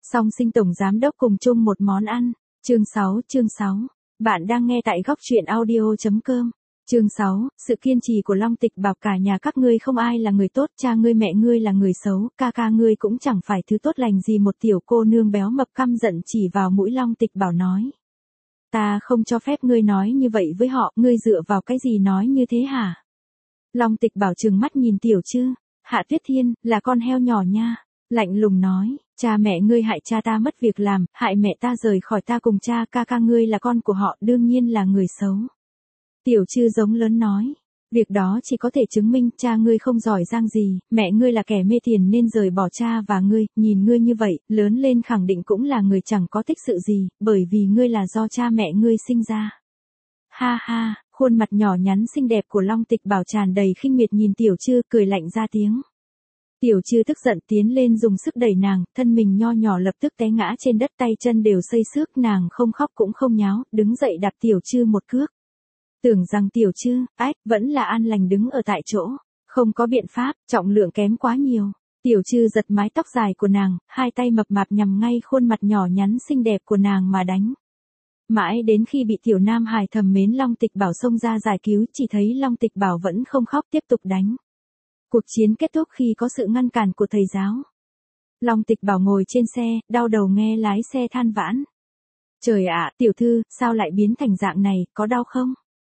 Song Sinh tổng giám đốc cùng chung một món ăn. Chương 6. Bạn đang nghe tại góc truyện audio.com. Chương 6, sự kiên trì của Long Tịch Bảo. Cả nhà các ngươi không ai là người tốt, cha ngươi mẹ ngươi là người xấu, ca ca ngươi cũng chẳng phải thứ tốt lành gì. Một tiểu cô nương béo mập căm giận chỉ vào mũi Long Tịch Bảo nói. Ta không cho phép ngươi nói như vậy với họ, ngươi dựa vào cái gì nói như thế hả? Long Tịch Bảo trừng mắt nhìn Tiểu Trư, Hạ Tuyết Thiên, là con heo nhỏ nha. Lạnh lùng nói, cha mẹ ngươi hại cha ta mất việc làm, hại mẹ ta rời khỏi ta cùng cha, ca ca ngươi là con của họ, đương nhiên là người xấu. Tiểu Trư giống lớn nói, việc đó chỉ có thể chứng minh cha ngươi không giỏi giang gì, mẹ ngươi là kẻ mê tiền nên rời bỏ cha và ngươi, nhìn ngươi như vậy, lớn lên khẳng định cũng là người chẳng có tích sự gì, bởi vì ngươi là do cha mẹ ngươi sinh ra. Ha ha, khuôn mặt nhỏ nhắn xinh đẹp của Long Tịch Bảo tràn đầy khinh miệt nhìn Tiểu Trư, cười lạnh ra tiếng. Tiểu Trư tức giận tiến lên dùng sức đẩy nàng, thân mình nho nhỏ lập tức té ngã trên đất, tay chân đều xây xước, nàng không khóc cũng không nháo, đứng dậy đạp Tiểu Trư một cước. Tưởng rằng Tiểu Trư, vẫn là an lành đứng ở tại chỗ, không có biện pháp, trọng lượng kém quá nhiều. Tiểu Trư giật mái tóc dài của nàng, hai tay mập mạp nhằm ngay khuôn mặt nhỏ nhắn xinh đẹp của nàng mà đánh. Mãi đến khi bị Tiểu Nam Hải thầm mến Long Tịch Bảo xông ra giải cứu, chỉ thấy Long Tịch Bảo vẫn không khóc, tiếp tục đánh. Cuộc chiến kết thúc khi có sự ngăn cản của thầy giáo. Long Tịch Bảo ngồi trên xe, đau đầu nghe lái xe than vãn. Trời ạ, tiểu thư, sao lại biến thành dạng này, có đau không?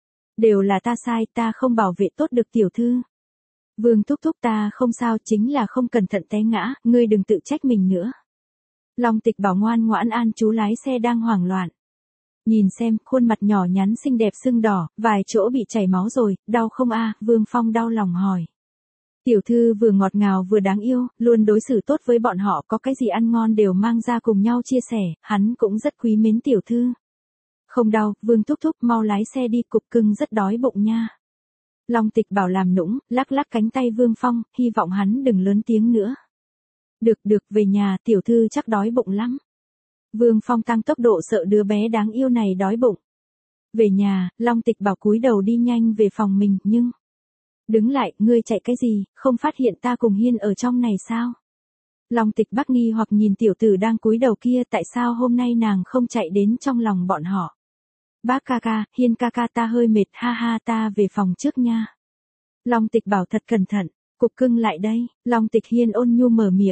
Đều là ta sai, ta không bảo vệ tốt được tiểu thư. Vương thúc thúc, ta không sao, chính là không cẩn thận té ngã, ngươi đừng tự trách mình nữa. Long Tịch Bảo ngoan ngoãn an chú lái xe đang hoảng loạn. Nhìn xem, khuôn mặt nhỏ nhắn xinh đẹp sưng đỏ, vài chỗ bị chảy máu rồi, đau không a? Vương Phong đau lòng hỏi. Tiểu thư vừa ngọt ngào vừa đáng yêu, luôn đối xử tốt với bọn họ, có cái gì ăn ngon đều mang ra cùng nhau chia sẻ, hắn cũng rất quý mến tiểu thư. Không đau, Vương thúc thúc, mau lái xe đi, cục cưng rất đói bụng nha. Long Tịch Bảo làm nũng, lắc lắc cánh tay Vương Phong, hy vọng hắn đừng lớn tiếng nữa. Được, về nhà, tiểu thư chắc đói bụng lắm. Vương Phong tăng tốc độ sợ đứa bé đáng yêu này đói bụng. Về nhà, Long Tịch Bảo cúi đầu đi nhanh về phòng mình, nhưng... Đứng lại, ngươi chạy cái gì, không phát hiện ta cùng Hiên ở trong này sao? Long Tịch Bắc nghi hoặc nhìn tiểu tử đang cúi đầu kia, tại sao hôm nay nàng không chạy đến trong lòng bọn họ? Bác ca ca, Hiên ca ca, ta hơi mệt, ha ha, ta về phòng trước nha. Long Tịch Bảo thật cẩn thận, cục cưng lại đây. Long Tịch Hiên ôn nhu mở miệng,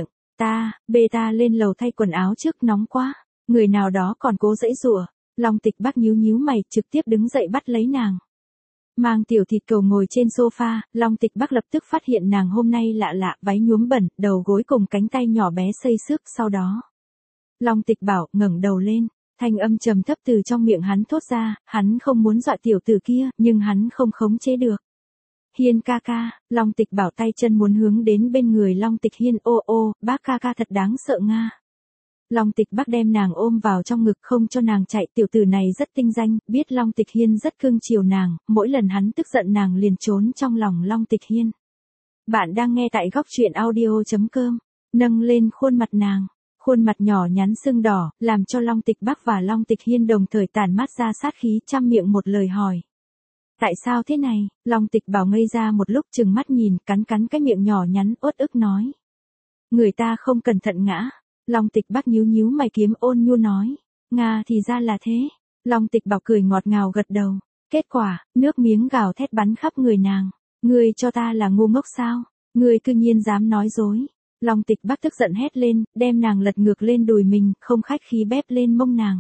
bê ta lên lầu thay quần áo trước, nóng quá. Người nào đó còn cố giãy giụa. Long Tịch Bắc nhíu mày, trực tiếp đứng dậy bắt lấy nàng. Mang tiểu thịt cầu ngồi trên sofa, Long Tịch Bắc lập tức phát hiện nàng hôm nay lạ, váy nhuốm bẩn, đầu gối cùng cánh tay nhỏ bé xây xước, sau đó. Long Tịch Bảo ngẩng đầu lên, thanh âm trầm thấp từ trong miệng hắn thốt ra, hắn không muốn dọa tiểu tử kia, nhưng hắn không khống chế được. Hiên ca ca, Long Tịch Bảo tay chân muốn hướng đến bên người Long Tịch Hiên, bác ca ca thật đáng sợ nga. Long Tịch Bắc đem nàng ôm vào trong ngực không cho nàng chạy, tiểu tử này rất tinh danh, biết Long Tịch Hiên rất cưng chiều nàng, mỗi lần hắn tức giận nàng liền trốn trong lòng Long Tịch Hiên. Bạn đang nghe tại góc truyện audio.com, nâng lên khuôn mặt nàng, khuôn mặt nhỏ nhắn sưng đỏ, làm cho Long Tịch Bắc và Long Tịch Hiên đồng thời tản mát ra sát khí, trăm miệng một lời hỏi. Tại sao thế này? Long Tịch Bảo ngây ra một lúc, trừng mắt nhìn, cắn cái miệng nhỏ nhắn, uất ức nói. Người ta không cẩn thận ngã. Long Tịch Bắc nhíu mày kiếm ôn nhu nói. Nga, thì ra là thế. Long Tịch Bảo cười ngọt ngào gật đầu. Kết quả, nước miếng gào thét bắn khắp người nàng. Ngươi cho ta là ngu ngốc sao? Ngươi cư nhiên dám nói dối. Long Tịch Bắc tức giận hét lên, đem nàng lật ngược lên đùi mình, không khách khí bép lên mông nàng.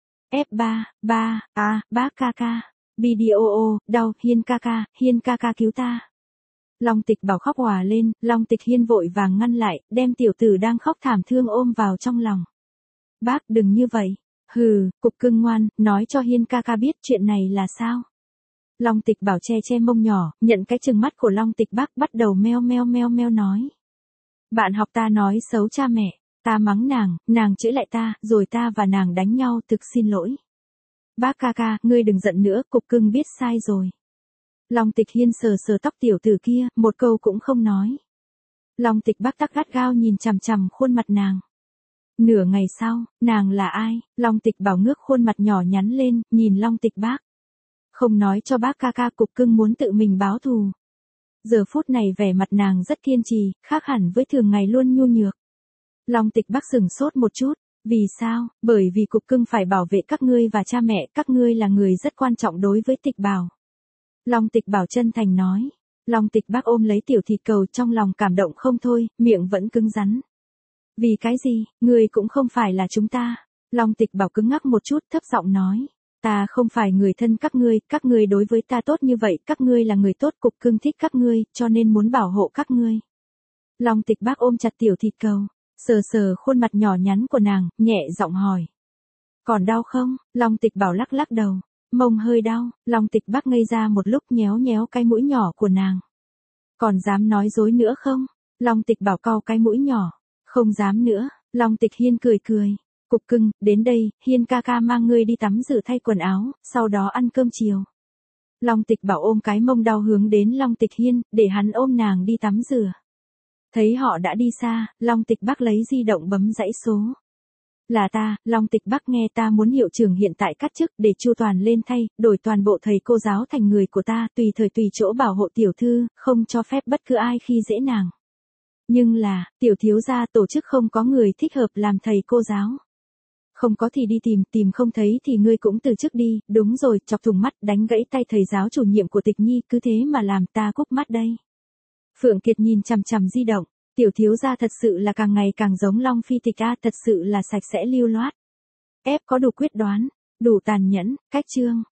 F3, bác ca ca. BDOO, đau, Hiên ca ca cứu ta. Long Tịch Bảo khóc òa lên, Long Tịch Hiên vội vàng ngăn lại, đem tiểu tử đang khóc thảm thương ôm vào trong lòng. Bác đừng như vậy. Hừ, cục cưng ngoan, nói cho Hiên ca ca biết chuyện này là sao. Long Tịch Bảo che mông nhỏ, nhận cái trừng mắt của Long Tịch Bắc, bắt đầu meo nói. Bạn học ta nói xấu cha mẹ, ta mắng nàng chửi lại ta, rồi ta và nàng đánh nhau, thực xin lỗi. Bác ca ca, ngươi đừng giận nữa, cục cưng biết sai rồi. Long Tịch Hiên sờ tóc tiểu tử kia, một câu cũng không nói. Long Tịch Bắc tắc gắt gao nhìn chằm khuôn mặt nàng. Nửa ngày sau, nàng là ai? Long Tịch Bảo ngước khuôn mặt nhỏ nhắn lên, nhìn Long Tịch Bắc. Không nói cho bác ca ca, cục cưng muốn tự mình báo thù. Giờ phút này vẻ mặt nàng rất kiên trì, khác hẳn với thường ngày luôn nhu nhược. Long Tịch Bắc sửng sốt một chút. Vì sao? Bởi vì cục cưng phải bảo vệ các ngươi và cha mẹ, các ngươi là người rất quan trọng đối với Tịch Bảo. Long Tịch Bảo chân thành nói. Long Tịch Bắc ôm lấy tiểu thịt cầu trong lòng cảm động không thôi, miệng vẫn cứng rắn. Vì cái gì, ngươi cũng không phải là chúng ta. Long Tịch Bảo cứng ngắc một chút thấp giọng nói. Ta không phải người thân các ngươi đối với ta tốt như vậy, các ngươi là người tốt, cục cưng thích các ngươi, cho nên muốn bảo hộ các ngươi. Long Tịch Bắc ôm chặt tiểu thịt cầu, sờ sờ khuôn mặt nhỏ nhắn của nàng, nhẹ giọng hỏi. Còn đau không? Long Tịch Bảo lắc lắc đầu, mông hơi đau. Long Tịch Bắc ngây ra một lúc nhéo nhéo cái mũi nhỏ của nàng. Còn dám nói dối nữa không? Long Tịch Bảo cau cái mũi nhỏ, không dám nữa. Long Tịch Hiên cười cười. Cục cưng, đến đây, Hiên ca ca mang ngươi đi tắm rửa thay quần áo, sau đó ăn cơm chiều. Long Tịch Bảo ôm cái mông đau hướng đến Long Tịch Hiên, để hắn ôm nàng đi tắm rửa. Thấy họ đã đi xa, Long Tịch Bắc lấy di động bấm dãy số. Là ta, Long Tịch Bắc nghe ta muốn hiệu trưởng hiện tại cắt chức để Chu Toàn lên thay, đổi toàn bộ thầy cô giáo thành người của ta, tùy thời tùy chỗ bảo hộ tiểu thư, không cho phép bất cứ ai khi dễ nàng. Nhưng là, tiểu thiếu gia tổ chức không có người thích hợp làm thầy cô giáo. Không có thì đi tìm không thấy thì ngươi cũng từ chức đi, đúng rồi, chọc thủng mắt, đánh gãy tay thầy giáo chủ nhiệm của Tịch Nhi, cứ thế mà làm ta cúp mắt đây. Phượng Kiệt nhìn chằm chằm di động, tiểu thiếu gia thật sự là càng ngày càng giống Long Phi Tịch a, thật sự là sạch sẽ lưu loát. Ép có đủ quyết đoán, đủ tàn nhẫn, cách chương.